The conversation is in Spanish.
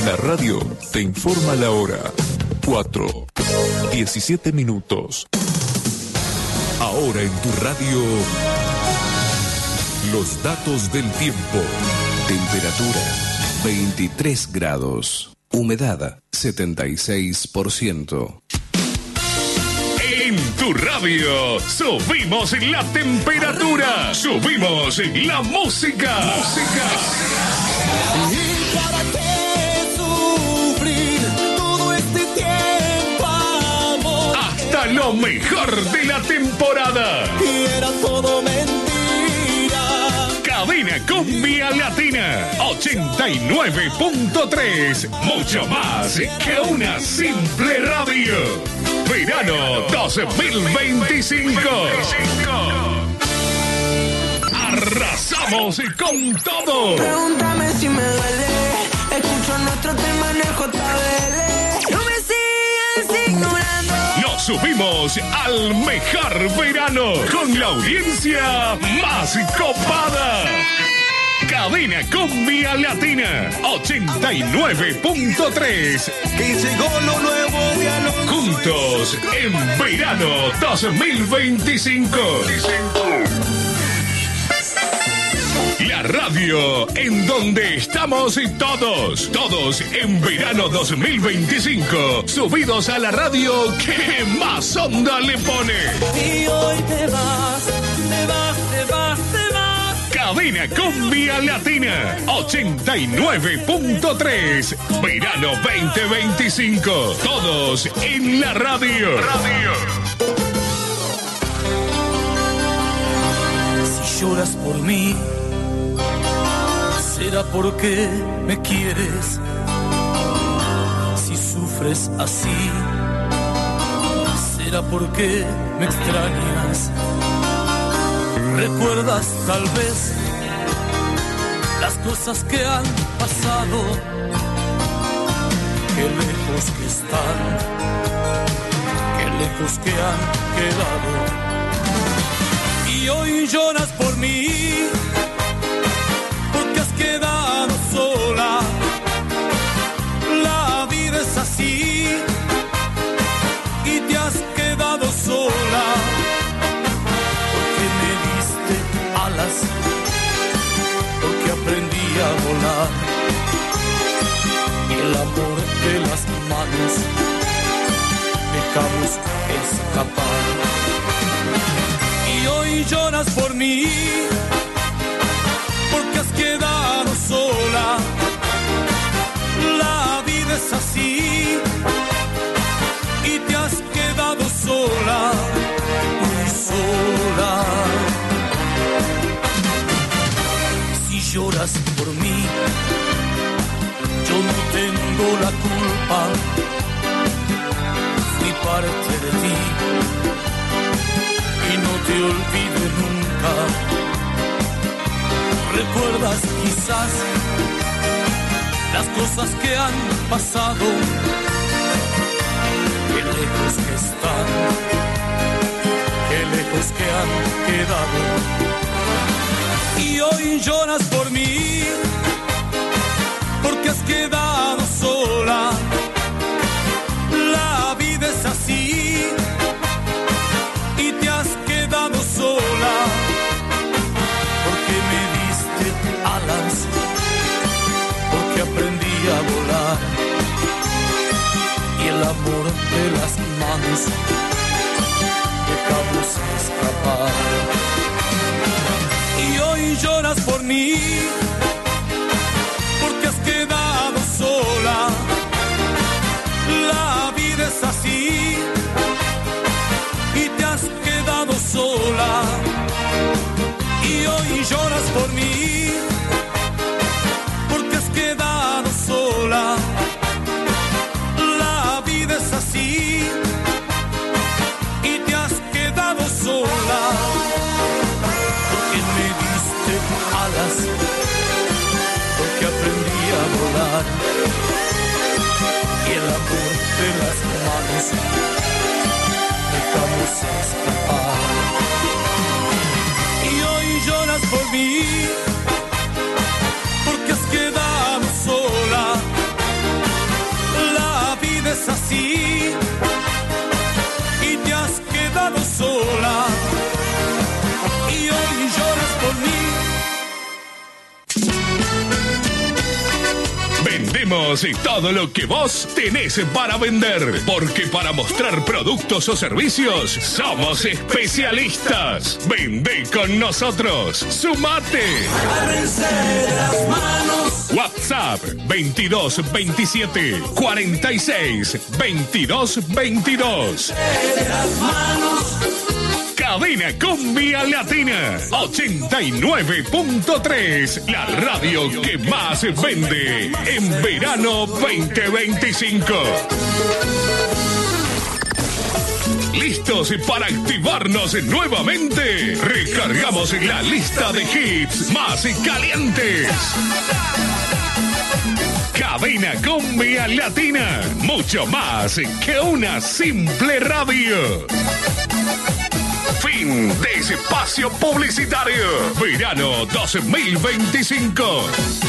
La radio te informa la hora. 4:17. Ahora en tu radio, los datos del tiempo. Temperatura 23 grados. Humedad 76%. En tu radio subimos la temperatura, subimos la música. ¿Y para qué sufrir todo este tiempo, amor? Hasta lo mejor de la temporada. Y era todo mentira. Cadena Cumbia Latina 89.3. Mucho más que una simple radio. Verano 2025. Arrasamos con todo. Pregúntame si me duele. Escucho nuestro tema en el JBL. No me sigues ignorando. Nos subimos al mejor verano con la audiencia más copada. Cadena Cumbia Latina 89.3. Que llegó lo nuevo de Alonso. Juntos en verano 2025. La radio en donde estamos todos en verano 2025, subidos a la radio que más onda le pone. Y hoy te vas. Cadena Cumbia Latina 89.3, verano 2025, todos en la radio. Si lloras por mí, será porque me quieres. Si sufres así, será porque me extrañas. ¿Recuerdas tal vez las cosas que han pasado? Qué lejos que están, qué lejos que han quedado. Y hoy lloras por mí, porque has quedado sola. La vida es así, y te has quedado sola. Porque aprendí a volar y el amor de las manos dejamos escapar. Y hoy lloras por mí porque has quedado sola. La vida es así y te has quedado sola, muy sola. Lloras por mí, yo no tengo la culpa, fui parte de ti y no te olvido nunca. ¿Recuerdas quizás las cosas que han pasado? Qué lejos que están, qué lejos que han quedado. Y hoy lloras por mí, porque has quedado sola. La vida es así, y te has quedado sola. Porque me diste alas, porque aprendí a volar. Y el amor de las manos dejamos escapar. Y hoy lloras por mí, porque has quedado sola. La vida es así, y te has quedado sola. Y hoy lloras por mí, porque has quedado sola. La vida es así, y te has quedado sola. Alas, porque aprendí a volar y el amor de las manos dejamos escapar. Y hoy lloras por mí, porque has quedado sola. Tenemos todo lo que vos tenés para vender, porque para mostrar productos o servicios somos especialistas. Vende con nosotros. Sumate. Agárrense de las manos. WhatsApp 22 27 46 22 22. De las manos. Cadena Cumbia Latina 89.3, la radio que más vende en verano 2025. ¿Listos para activarnos nuevamente? Recargamos la lista de hits más calientes. Cadena Cumbia Latina, mucho más que una simple radio. Fin de espacio publicitario. Verano 2025.